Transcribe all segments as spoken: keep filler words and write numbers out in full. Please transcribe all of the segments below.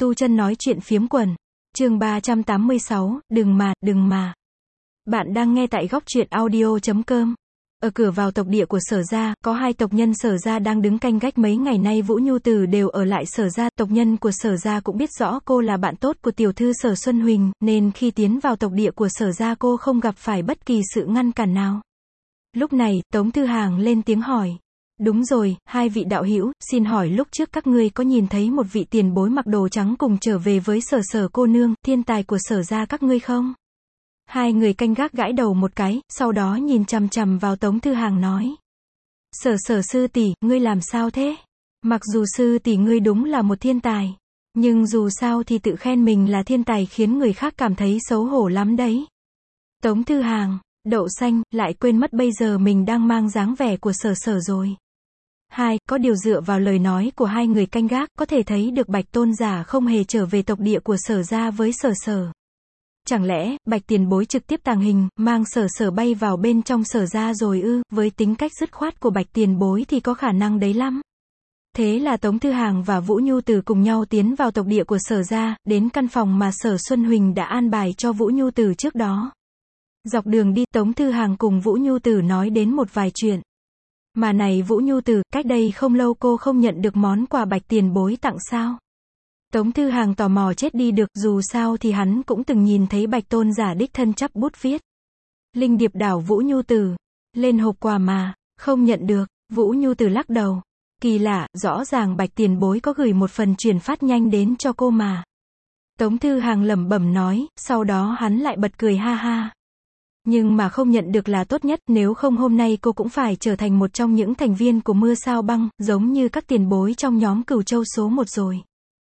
Tu Chân nói chuyện phiếm quần. Chương ba trăm tám mươi sáu, đừng mà, đừng mà. Bạn đang nghe tại góc truyện audio chấm com. Ở cửa vào tộc địa của Sở gia, có hai tộc nhân Sở gia đang đứng canh gác mấy ngày nay Vũ Nhu Từ đều ở lại Sở gia, tộc nhân của Sở gia cũng biết rõ cô là bạn tốt của tiểu thư Sở Xuân Huỳnh, nên khi tiến vào tộc địa của Sở gia cô không gặp phải bất kỳ sự ngăn cản nào. Lúc này, Tống Thư Hàng lên tiếng hỏi. Đúng rồi, hai vị đạo hữu, xin hỏi lúc trước các ngươi có nhìn thấy một vị tiền bối mặc đồ trắng cùng trở về với Sở Sở cô nương, thiên tài của Sở gia các ngươi không? Hai người canh gác gãi đầu một cái, sau đó nhìn chằm chằm vào Tống Thư Hàng nói. Sở Sở sư tỷ, ngươi làm sao thế? Mặc dù sư tỷ ngươi đúng là một thiên tài, nhưng dù sao thì tự khen mình là thiên tài khiến người khác cảm thấy xấu hổ lắm đấy. Tống Thư Hàng, đậu xanh, lại quên mất bây giờ mình đang mang dáng vẻ của Sở Sở rồi. Hai, có điều dựa vào lời nói của hai người canh gác, có thể thấy được Bạch tôn giả không hề trở về tộc địa của Sở gia với Sở Sở. Chẳng lẽ, Bạch tiền bối trực tiếp tàng hình, mang Sở Sở bay vào bên trong Sở gia rồi ư? Với tính cách dứt khoát của Bạch tiền bối thì có khả năng đấy lắm. Thế là Tống Thư Hàng và Vũ Nhu Từ cùng nhau tiến vào tộc địa của Sở gia, đến căn phòng mà Sở Xuân Huỳnh đã an bài cho Vũ Nhu Từ trước đó. Dọc đường đi, Tống Thư Hàng cùng Vũ Nhu Từ nói đến một vài chuyện. Mà này Vũ Nhu Từ, cách đây không lâu cô không nhận được món quà Bạch tiền bối tặng sao? Tống Thư Hàng tò mò chết đi được, dù sao thì hắn cũng từng nhìn thấy Bạch tôn giả đích thân chắp bút viết. Linh điệp đảo Vũ Nhu Từ. Lên hộp quà mà, không nhận được. Vũ Nhu Từ lắc đầu. Kỳ lạ, rõ ràng Bạch tiền bối có gửi một phần truyền phát nhanh đến cho cô mà. Tống Thư Hàng lẩm bẩm nói, sau đó hắn lại bật cười ha ha. Nhưng mà không nhận được là tốt nhất, nếu không hôm nay cô cũng phải trở thành một trong những thành viên của Mưa Sao Băng, giống như các tiền bối trong nhóm Cửu Châu số một rồi.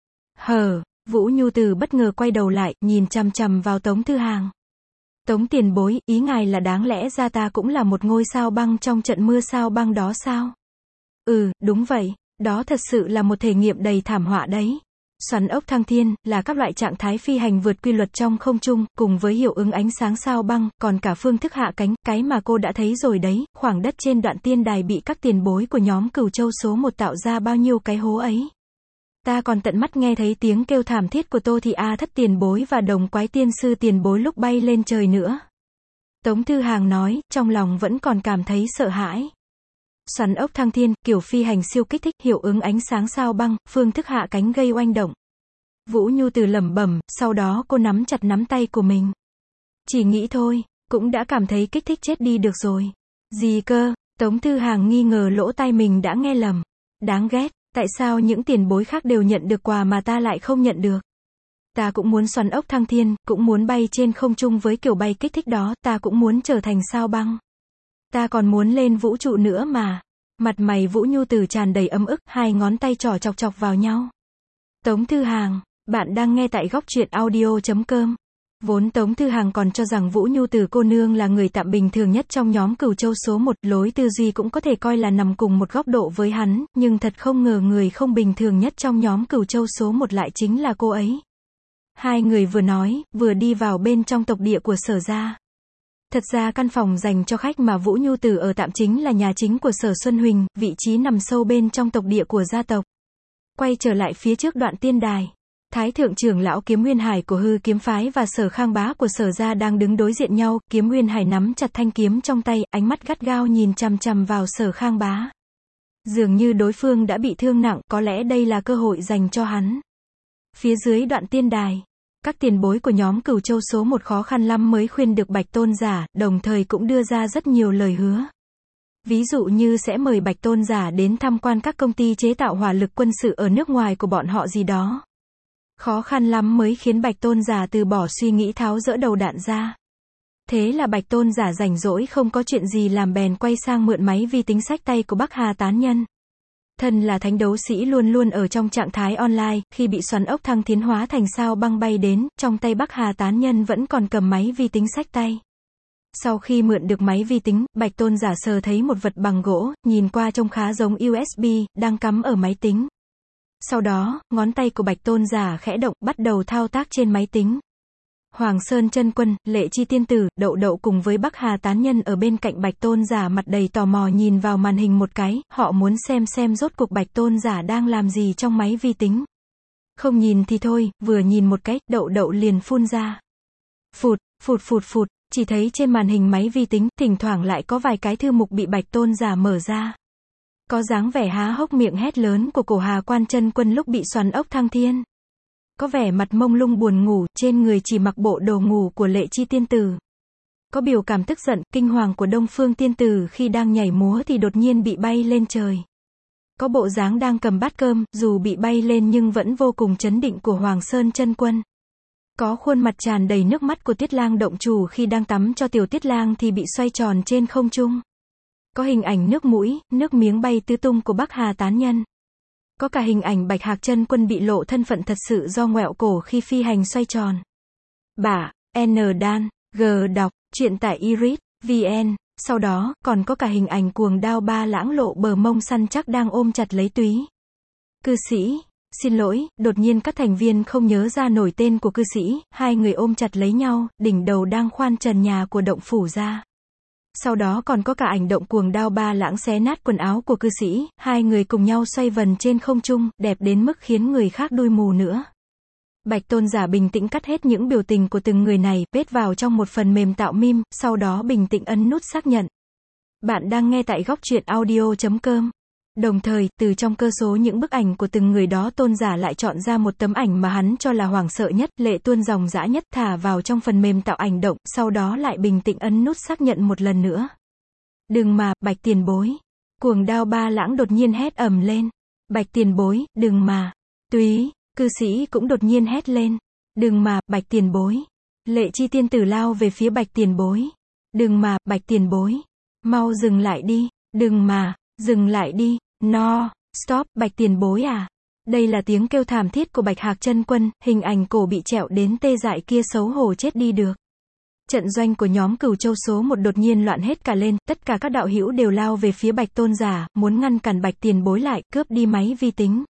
Hờ, Vũ Nhu Từ bất ngờ quay đầu lại, nhìn chằm chằm vào Tống Thư Hàng. Tống tiền bối, ý ngài là đáng lẽ ra ta cũng là một ngôi sao băng trong trận Mưa Sao Băng đó sao? Ừ, đúng vậy, đó thật sự là một thể nghiệm đầy thảm họa đấy. Xoắn ốc thăng thiên, là các loại trạng thái phi hành vượt quy luật trong không trung, cùng với hiệu ứng ánh sáng sao băng, còn cả phương thức hạ cánh, cái mà cô đã thấy rồi đấy, khoảng đất trên đoạn tiên đài bị các tiền bối của nhóm Cửu Châu số một tạo ra bao nhiêu cái hố ấy. Ta còn tận mắt nghe thấy tiếng kêu thảm thiết của Tô Thị A Thất tiền bối và Đồng Quái tiên sư tiền bối lúc bay lên trời nữa. Tống Thư Hàng nói, trong lòng vẫn còn cảm thấy sợ hãi. Xoắn ốc thăng thiên, kiểu phi hành siêu kích thích, hiệu ứng ánh sáng sao băng, phương thức hạ cánh gây oanh động. Vũ Nhu Từ lẩm bẩm, sau đó cô nắm chặt nắm tay của mình. Chỉ nghĩ thôi, cũng đã cảm thấy kích thích chết đi được rồi. Gì cơ? Tống Thư Hàng nghi ngờ lỗ tai mình đã nghe lầm. Đáng ghét, tại sao những tiền bối khác đều nhận được quà mà ta lại không nhận được? Ta cũng muốn xoắn ốc thăng thiên, cũng muốn bay trên không trung với kiểu bay kích thích đó, ta cũng muốn trở thành sao băng. Ta còn muốn lên vũ trụ nữa mà. Mặt mày Vũ Nhu Từ tràn đầy ấm ức, hai ngón tay trỏ chọc chọc vào nhau. Tống Thư Hàng, bạn đang nghe tại góc truyện audio chấm com. Vốn Tống Thư Hàng còn cho rằng Vũ Nhu Từ cô nương là người tạm bình thường nhất trong nhóm Cửu Châu số một, lối tư duy cũng có thể coi là nằm cùng một góc độ với hắn, nhưng thật không ngờ người không bình thường nhất trong nhóm Cửu Châu số một lại chính là cô ấy. Hai người vừa nói, vừa đi vào bên trong tộc địa của Sở gia. Thật ra căn phòng dành cho khách mà Vũ Nhu Từ ở tạm chính là nhà chính của Sở Xuân Huỳnh, vị trí nằm sâu bên trong tộc địa của gia tộc. Quay trở lại phía trước đoạn tiên đài. Thái thượng trưởng lão Kiếm Nguyên Hải của Hư Kiếm phái và Sở Khang Bá của Sở gia đang đứng đối diện nhau, Kiếm Nguyên Hải nắm chặt thanh kiếm trong tay, ánh mắt gắt gao nhìn chằm chằm vào Sở Khang Bá. Dường như đối phương đã bị thương nặng, có lẽ đây là cơ hội dành cho hắn. Phía dưới đoạn tiên đài, các tiền bối của nhóm Cửu Châu số một khó khăn lắm mới khuyên được Bạch tôn giả, đồng thời cũng đưa ra rất nhiều lời hứa. Ví dụ như sẽ mời Bạch tôn giả đến tham quan các công ty chế tạo hỏa lực quân sự ở nước ngoài của bọn họ gì đó. Khó khăn lắm mới khiến Bạch tôn giả từ bỏ suy nghĩ tháo dỡ đầu đạn ra. Thế là Bạch tôn giả rảnh rỗi không có chuyện gì làm bèn quay sang mượn máy vi tính xách tay của Bắc Hà tán nhân. Thân là thánh đấu sĩ luôn luôn ở trong trạng thái online, khi bị xoắn ốc thăng tiến hóa thành sao băng bay đến, trong tay Bắc Hà tán nhân vẫn còn cầm máy vi tính xách tay. Sau khi mượn được máy vi tính, Bạch tôn giả sờ thấy một vật bằng gỗ, nhìn qua trông khá giống u ét bê, đang cắm ở máy tính. Sau đó, ngón tay của Bạch tôn giả khẽ động, bắt đầu thao tác trên máy tính. Hoàng Sơn Chân Quân, Lệ Chi tiên tử, Đậu Đậu cùng với Bắc Hà tán nhân ở bên cạnh Bạch tôn giả mặt đầy tò mò nhìn vào màn hình một cái, họ muốn xem xem rốt cuộc Bạch tôn giả đang làm gì trong máy vi tính. Không nhìn thì thôi, vừa nhìn một cái, đậu đậu liền phun ra. Phụt, phụt phụt phụt, chỉ thấy trên màn hình máy vi tính, thỉnh thoảng lại có vài cái thư mục bị Bạch Tôn giả mở ra. Có dáng vẻ há hốc miệng hét lớn của Cổ Hà Quan Chân Quân lúc bị xoắn ốc thăng thiên. Có vẻ mặt mông lung buồn ngủ, trên người chỉ mặc bộ đồ ngủ của Lệ Chi tiên tử. Có biểu cảm tức giận, kinh hoàng của Đông Phương tiên tử khi đang nhảy múa thì đột nhiên bị bay lên trời. Có bộ dáng đang cầm bát cơm, dù bị bay lên nhưng vẫn vô cùng trấn định của Hoàng Sơn Chân Quân. Có khuôn mặt tràn đầy nước mắt của Tiết Lang động chủ khi đang tắm cho tiểu Tiết Lang thì bị xoay tròn trên không trung. Có hình ảnh nước mũi, nước miếng bay tứ tung của Bắc Hà tán nhân. Có cả hình ảnh Bạch Hạc Chân Quân bị lộ thân phận thật sự do ngoẹo cổ khi phi hành xoay tròn. Bả, N đan, G đọc, truyện tại i rít chấm vn. Sau đó, còn có cả hình ảnh cuồng đao ba lãng lộ bờ mông săn chắc đang ôm chặt lấy túy. Cư sĩ, xin lỗi, đột nhiên các thành viên không nhớ ra nổi tên của cư sĩ, hai người ôm chặt lấy nhau, đỉnh đầu đang khoan trần nhà của động phủ ra. Sau đó còn có cả ảnh động cuồng đao ba lãng xé nát quần áo của cư sĩ, hai người cùng nhau xoay vần trên không trung, đẹp đến mức khiến người khác đôi mù nữa. Bạch Tôn giả bình tĩnh cắt hết những biểu tình của từng người này, paste vào trong một phần mềm tạo meme, sau đó bình tĩnh ấn nút xác nhận. Bạn đang nghe tại góc truyện audio chấm com. Đồng thời, từ trong cơ số những bức ảnh của từng người đó Tôn giả lại chọn ra một tấm ảnh mà hắn cho là hoảng sợ nhất, lệ tuôn dòng dã nhất, thả vào trong phần mềm tạo ảnh động, sau đó lại bình tĩnh ấn nút xác nhận một lần nữa. Đừng mà, Bạch tiền bối. Cuồng đao ba lãng đột nhiên hét ầm lên. Bạch tiền bối, đừng mà. Túy, cư sĩ cũng đột nhiên hét lên. Đừng mà, Bạch tiền bối. Lệ Chi tiên tử lao về phía Bạch tiền bối. Đừng mà, Bạch tiền bối. Mau dừng lại đi. Đừng mà, dừng lại đi. No, stop, Bạch tiền bối à. Đây là tiếng kêu thảm thiết của Bạch Hạc Chân Quân, hình ảnh cổ bị trẹo đến tê dại kia xấu hổ chết đi được. Trận doanh của nhóm Cửu Châu số một đột nhiên loạn hết cả lên, tất cả các đạo hữu đều lao về phía Bạch Tôn giả, muốn ngăn cản Bạch tiền bối lại, cướp đi máy vi tính.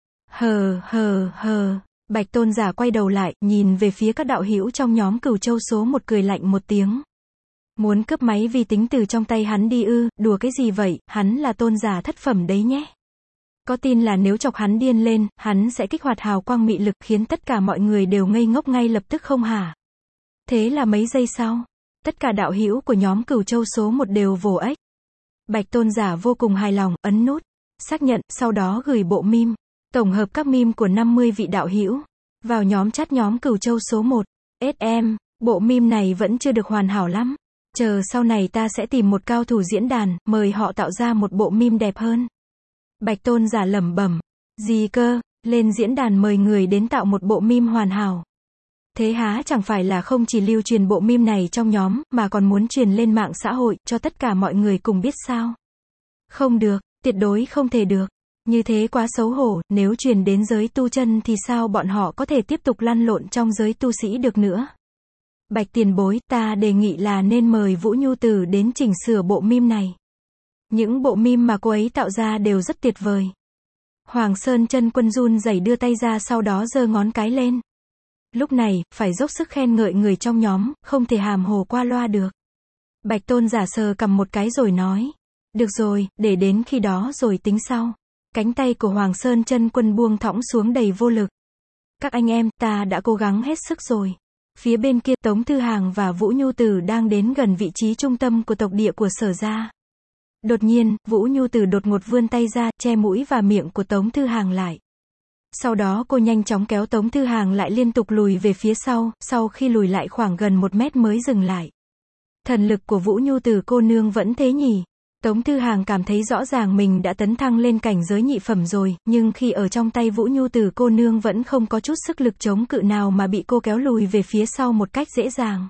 Hờ hờ hờ, Bạch Tôn giả quay đầu lại, nhìn về phía các đạo hữu trong nhóm Cửu Châu số một cười lạnh một tiếng. Muốn cướp máy vi tính từ trong tay hắn đi ư, đùa cái gì vậy, hắn là tôn giả thất phẩm đấy nhé. Có tin là nếu chọc hắn điên lên, hắn sẽ kích hoạt hào quang mị lực khiến tất cả mọi người đều ngây ngốc ngay lập tức không hả? Thế là mấy giây sau, tất cả đạo hữu của nhóm Cửu Châu số một đều vồ ếch. Bạch Tôn giả vô cùng hài lòng, ấn nút xác nhận, sau đó gửi bộ meme, tổng hợp các meme của năm mươi vị đạo hữu vào nhóm chat nhóm Cửu Châu số một. ét em, bộ meme này vẫn chưa được hoàn hảo lắm. Chờ sau này ta sẽ tìm một cao thủ diễn đàn, mời họ tạo ra một bộ meme đẹp hơn. Bạch Tôn giả lẩm bẩm. Gì cơ, lên diễn đàn mời người đến tạo một bộ meme hoàn hảo. Thế há chẳng phải là không chỉ lưu truyền bộ meme này trong nhóm, mà còn muốn truyền lên mạng xã hội, cho tất cả mọi người cùng biết sao? Không được, tuyệt đối không thể được. Như thế quá xấu hổ, nếu truyền đến giới tu chân thì sao bọn họ có thể tiếp tục lăn lộn trong giới tu sĩ được nữa? Bạch tiền bối, ta đề nghị là nên mời Vũ Nhu Tử đến chỉnh sửa bộ meme này. Những bộ meme mà cô ấy tạo ra đều rất tuyệt vời. Hoàng Sơn Chân Quân run rẩy đưa tay ra sau đó giơ ngón cái lên. Lúc này, phải dốc sức khen ngợi người trong nhóm, không thể hàm hồ qua loa được. Bạch Tôn giả sờ cầm một cái rồi nói. Được rồi, để đến khi đó rồi tính sau. Cánh tay của Hoàng Sơn Chân Quân buông thõng xuống đầy vô lực. Các anh em, ta đã cố gắng hết sức rồi. Phía bên kia, Tống Thư Hàng và Vũ Nhu Tử đang đến gần vị trí trung tâm của tộc địa của Sở gia. Đột nhiên, Vũ Nhu Tử đột ngột vươn tay ra, che mũi và miệng của Tống Thư Hàng lại. Sau đó cô nhanh chóng kéo Tống Thư Hàng lại liên tục lùi về phía sau, sau khi lùi lại khoảng gần một mét mới dừng lại. Thần lực của Vũ Nhu Tử cô nương vẫn thế nhỉ? Tống Thư Hàng cảm thấy rõ ràng mình đã tấn thăng lên cảnh giới nhị phẩm rồi, nhưng khi ở trong tay Vũ Nhu Tử cô nương vẫn không có chút sức lực chống cự nào mà bị cô kéo lùi về phía sau một cách dễ dàng.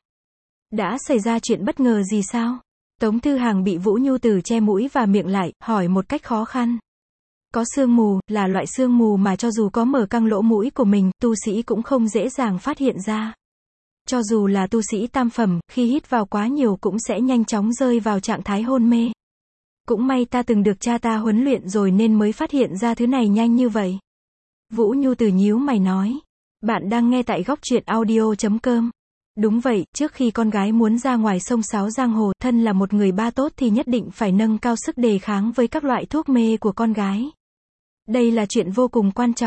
Đã xảy ra chuyện bất ngờ gì sao? Tống Thư Hàng bị Vũ Nhu Tử che mũi và miệng lại, hỏi một cách khó khăn. Có sương mù, là loại sương mù mà cho dù có mở căng lỗ mũi của mình, tu sĩ cũng không dễ dàng phát hiện ra. Cho dù là tu sĩ tam phẩm, khi hít vào quá nhiều cũng sẽ nhanh chóng rơi vào trạng thái hôn mê. Cũng may ta từng được cha ta huấn luyện rồi nên mới phát hiện ra thứ này nhanh như vậy. Vũ Nhu Tử nhíu mày nói. Bạn đang nghe tại góc truyện audio chấm com. Đúng vậy, trước khi con gái muốn ra ngoài sông sáo giang hồ, thân là một người ba tốt thì nhất định phải nâng cao sức đề kháng với các loại thuốc mê của con gái. Đây là chuyện vô cùng quan trọng.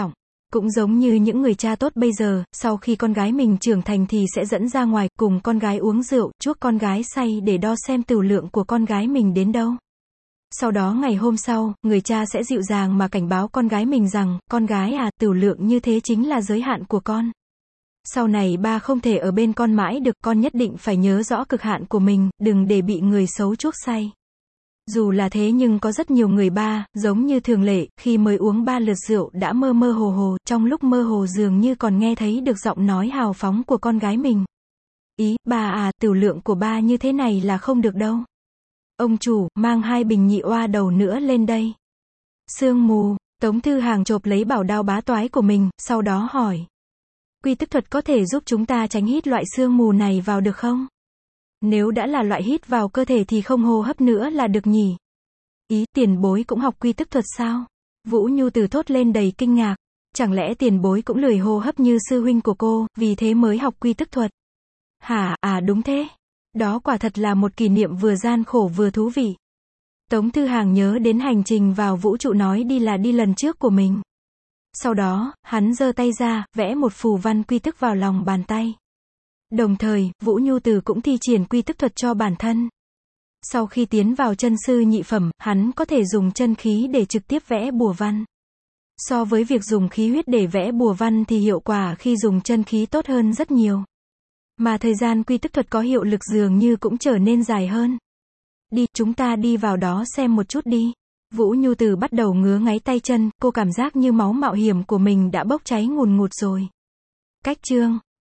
Cũng giống như những người cha tốt bây giờ, sau khi con gái mình trưởng thành thì sẽ dẫn ra ngoài, cùng con gái uống rượu, chuốc con gái say để đo xem tửu lượng của con gái mình đến đâu. Sau đó ngày hôm sau, người cha sẽ dịu dàng mà cảnh báo con gái mình rằng, con gái à, tửu lượng như thế chính là giới hạn của con. Sau này ba không thể ở bên con mãi được, con nhất định phải nhớ rõ cực hạn của mình, đừng để bị người xấu chuốc say. Dù là thế nhưng có rất nhiều người ba, giống như thường lệ, khi mới uống ba lượt rượu đã mơ mơ hồ hồ, trong lúc mơ hồ dường như còn nghe thấy được giọng nói hào phóng của con gái mình. Ý, ba à, tửu lượng của ba như thế này là không được đâu. Ông chủ, mang hai bình nhị oa đầu nữa lên đây. Sương mù, Tống Thư Hàng chộp lấy bảo đao bá toái của mình, sau đó hỏi. Quy tức thuật có thể giúp chúng ta tránh hít loại sương mù này vào được không? Nếu đã là loại hít vào cơ thể thì không hô hấp nữa là được nhỉ? Ý, tiền bối cũng học quy tức thuật sao? Vũ Nhu Từ thốt lên đầy kinh ngạc. Chẳng lẽ tiền bối cũng lười hô hấp như sư huynh của cô, vì thế mới học quy tức thuật? Hả, à đúng thế. Đó quả thật là một kỷ niệm vừa gian khổ vừa thú vị. Tống Thư Hàng nhớ đến hành trình vào vũ trụ nói đi là đi lần trước của mình. Sau đó, hắn giơ tay ra, vẽ một phù văn quy tức vào lòng bàn tay. Đồng thời, Vũ Nhu Từ cũng thi triển quy tức thuật cho bản thân. Sau khi tiến vào chân sư nhị phẩm, hắn có thể dùng chân khí để trực tiếp vẽ bùa văn. So với việc dùng khí huyết để vẽ bùa văn thì hiệu quả khi dùng chân khí tốt hơn rất nhiều. Mà thời gian quy tức thuật có hiệu lực dường như cũng trở nên dài hơn. Đi, chúng ta đi vào đó xem một chút đi. Vũ Nhu Từ bắt đầu ngứa ngáy tay chân, cô cảm giác như máu mạo hiểm của mình đã bốc cháy ngùn ngụt rồi. Cách chương